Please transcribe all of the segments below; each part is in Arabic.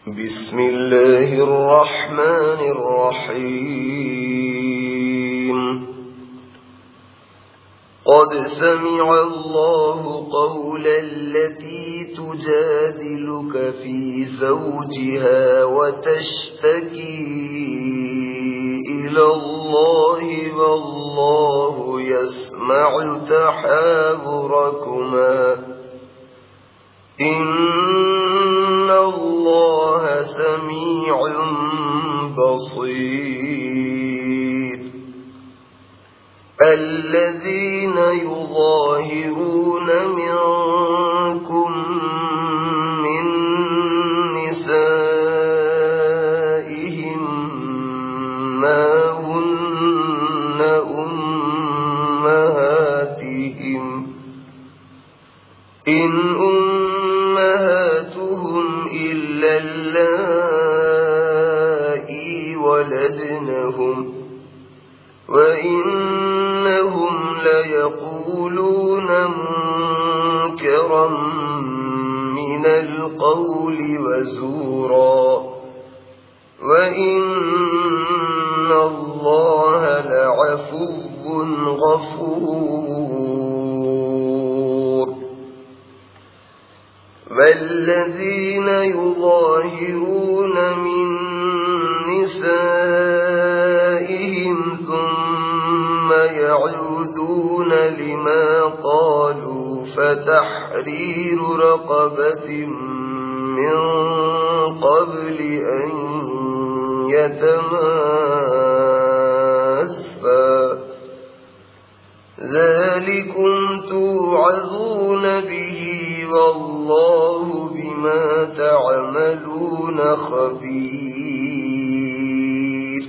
بسم الله الرحمن الرحيم قد سمع الله قول التي تجادلك في زوجها وتشتكي إلى الله والله يسمع تحاوركما إن الله سميع بصير الذين يظاهرون منكم من نسائهم ما هن أمهاتهم إن أمهاتهم إلا اللائي ولدنهم وإنهم ليقولون منكرا من القول وزورا وإن الله لعفو غفور والذين يظاهرون من نسائهم ثم يعودون لما قالوا فتحرير رقبة من قبل أن يتماسا ذلكم توعظون به والله بما تعملون خبير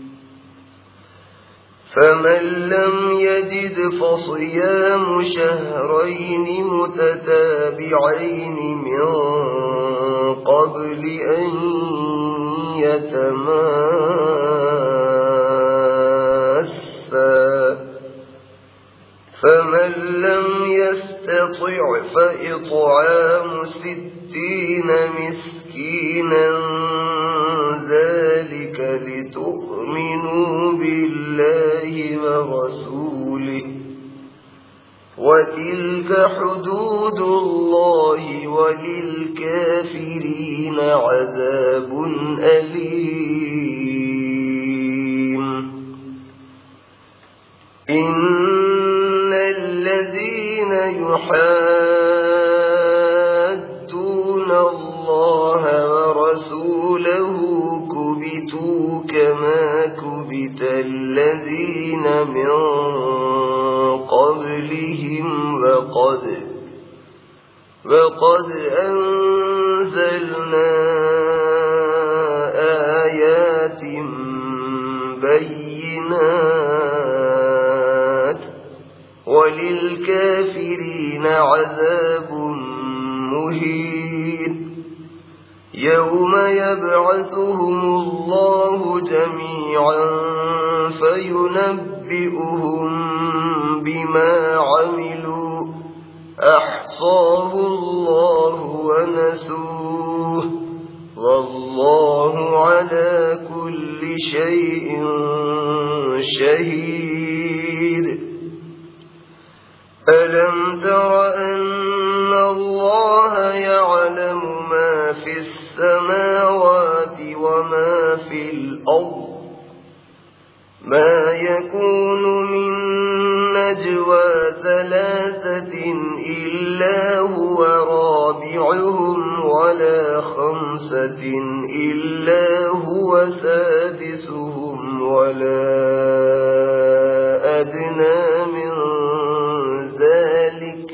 فمن لم يجد فصيام شهرين متتابعين من قبل أن يتماسا فمن لم يستطع فإطعام 60 مسكينا ذلك لتؤمنوا بالله ورسوله وتلك حدود الله وللكافرين عذاب أليم إن الذين يحادون الله ورسوله كبتوا كما كبت الذين من قبلهم وقد أنزلنا آيات بينات وللكافرين عذاب مهين يوم يبعثهم الله جميعا فينبئهم بما عملوا أحصاه الله ونسوه والله على كل شيء شهيد ألم تر أن الله يعلم ما في السماوات وما في الأرض ما يكون من نجوى 3 إلا هو رابعهم ولا 5 إلا هو سادسهم ولا أدنى من ذلك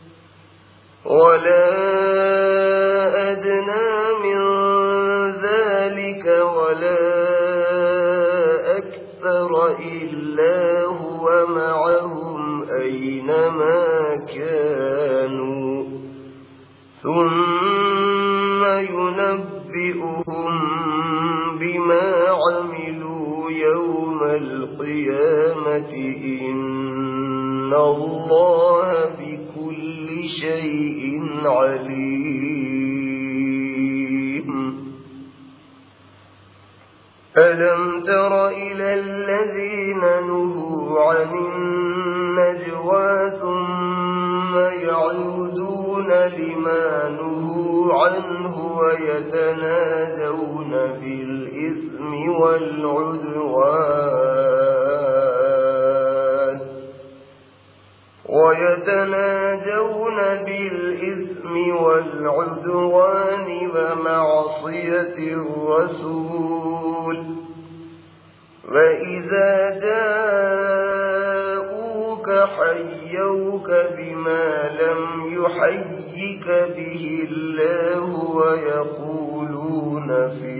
ولا أكثر إلا هو معهم أينما كانوا ثم ينبئهم بما عملوا يوم القيامة إن الله بكل شيء عليم الذين نهوا عن النجوى ثم يعودون لما نهوا عنه ويتناجون بالإثم والعدوان ومعصية الرسول وإذا جاءوك حيوك بما لم يحيك به الله ويقولون في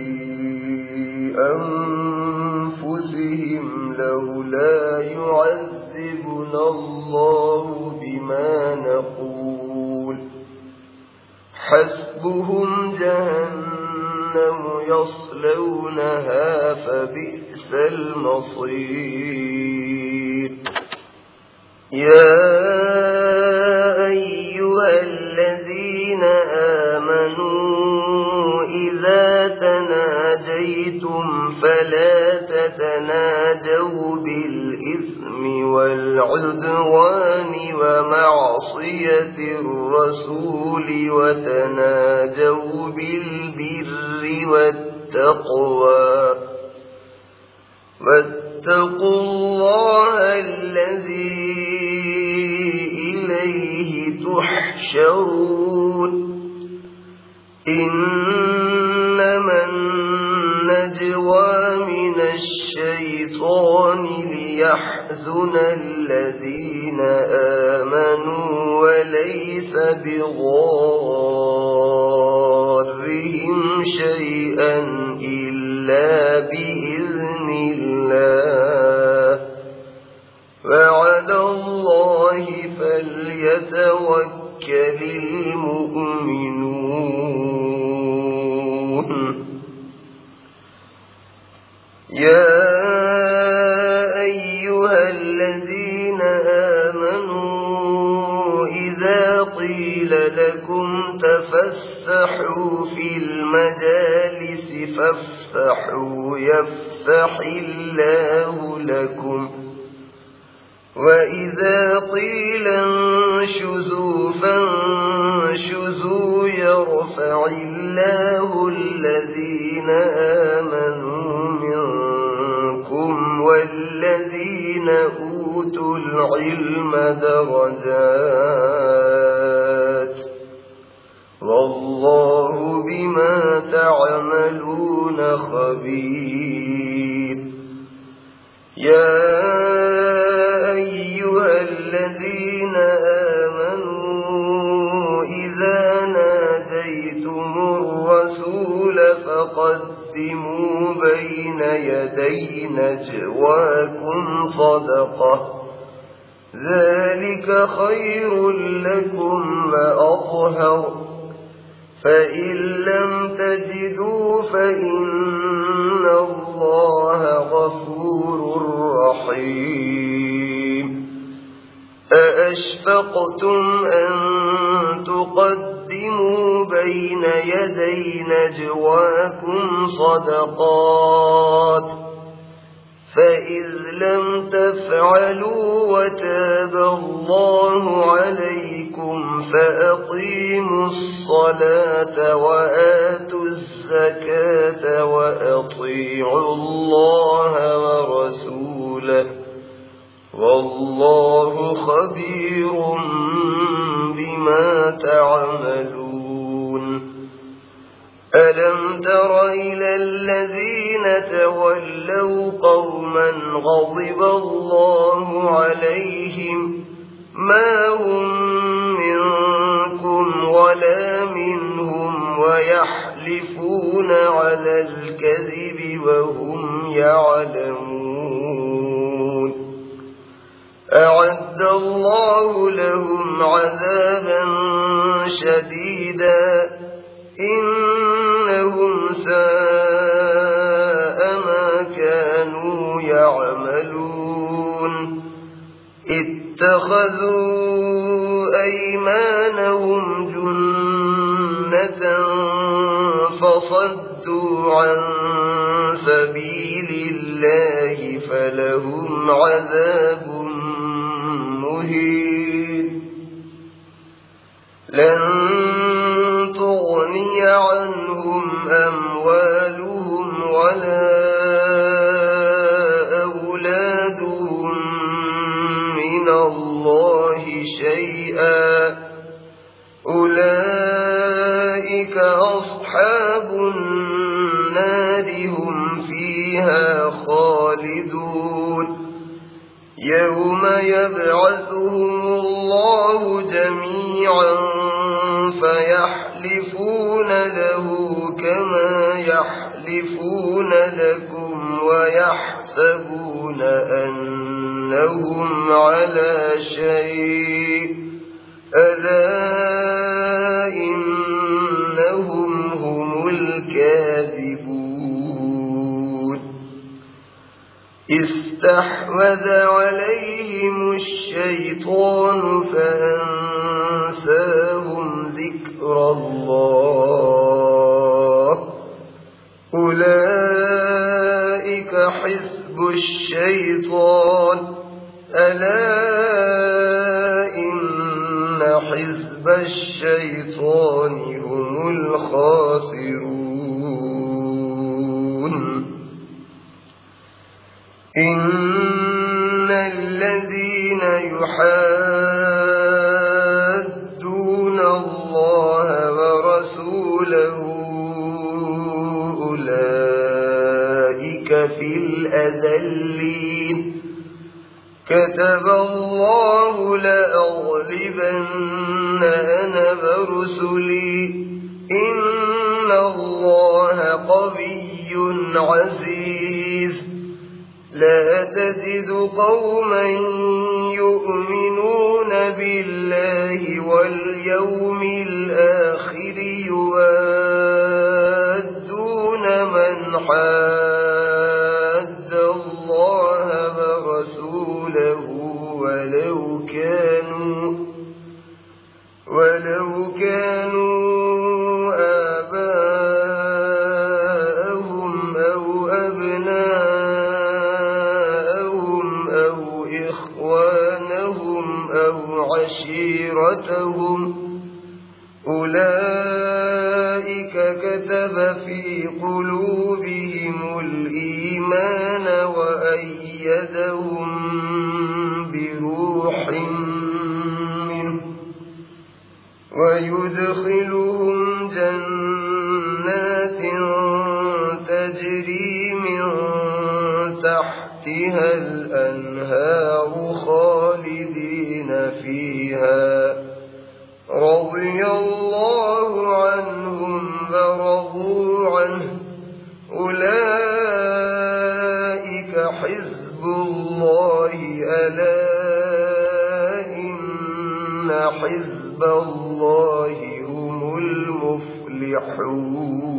أنفسهم لولا يعذبنا الله بما نقول حسبهم جهنم يصلونها فبئس المصير يا أيها الذين آمنوا إذا تناجيتم فلا تتناجوا بالإثم والعدوان ومعصية الرسول وتناجوا بالبر والتقوى واتقوا الله الذي إليه تحشرون إنما النجوى من الشيطان ليحزن الذين آمنوا وليس بضارهم شيئا إلا بإذن الله وعلى الله فليتوكل المؤمنون يا أيها الذين آمنوا إذا قيل لكم تفسحوا في المجالس فافسحوا يفسح الله لكم وإذا قيل انشزوا فانشزوا يرفع الله الذين آمنوا منكم والذين أوتوا العلم درجات والله بما تعملون خبير يا أيها الذين آمنوا إذا ناجيتم الرسول فقدموا بين يدي نجواكم صدقة ذلك خير لكم وأطهر فإن لم تجدوا فإن الله غفور رحيم أأشفقتم أن تقدموا بين يدي نجواكم صدقات فإذ لم تفعلوا وتاب الله عليكم فأقيموا الصلاة وآتوا الزكاة وأطيعوا الله ورسوله والله خبير بما تعملون ألم تر إلى الذين تولوا قوما غضب الله عليهم ما هم منكم ولا منهم ويحلفون على الكذب وهم يعلمون أعد الله لهم عذابا شديدا إنهم ساء ما كانوا يعملون اتخذوا أيمانهم جنة فصدوا عن سبيل الله فلهم عذاب مهين لن تغني عنهم أموالهم ولا أولادهم من الله شيئا أولئك أصحاب النار هم فيها خالدون يوم يبعثهم الله جميعا فيحلفون له كما يحلفون لكم ويحسبون أنهم على شيء ألا إنهم هم الكاذبون استحوذ عليهم الشيطان فأنساهم ذكر الله أولئك حزب الشيطان ألا إن حزب الشيطان هم الخاسرون إن الذين يحادون الله ورسوله أولئك في الأذلين كتب الله لأغلبن أنا ورسلي إن الله قوي عزيز لا تجد قوما يؤمنون بالله واليوم الآخر يوادون من حاد الله ورسوله ولو كانوا آباءهم أو أبناءهم أو إخوانهم أو عشيرتهم أولئك كتب في قلوبهم الإيمان وأيدهم بروح منه ويدخلهم جنات تجري من تحتها الأنهار خالدين فيها رضي الله عنهم ورضوا عنه أولئك حزب الله ألا إن حزب الله هم المفلحون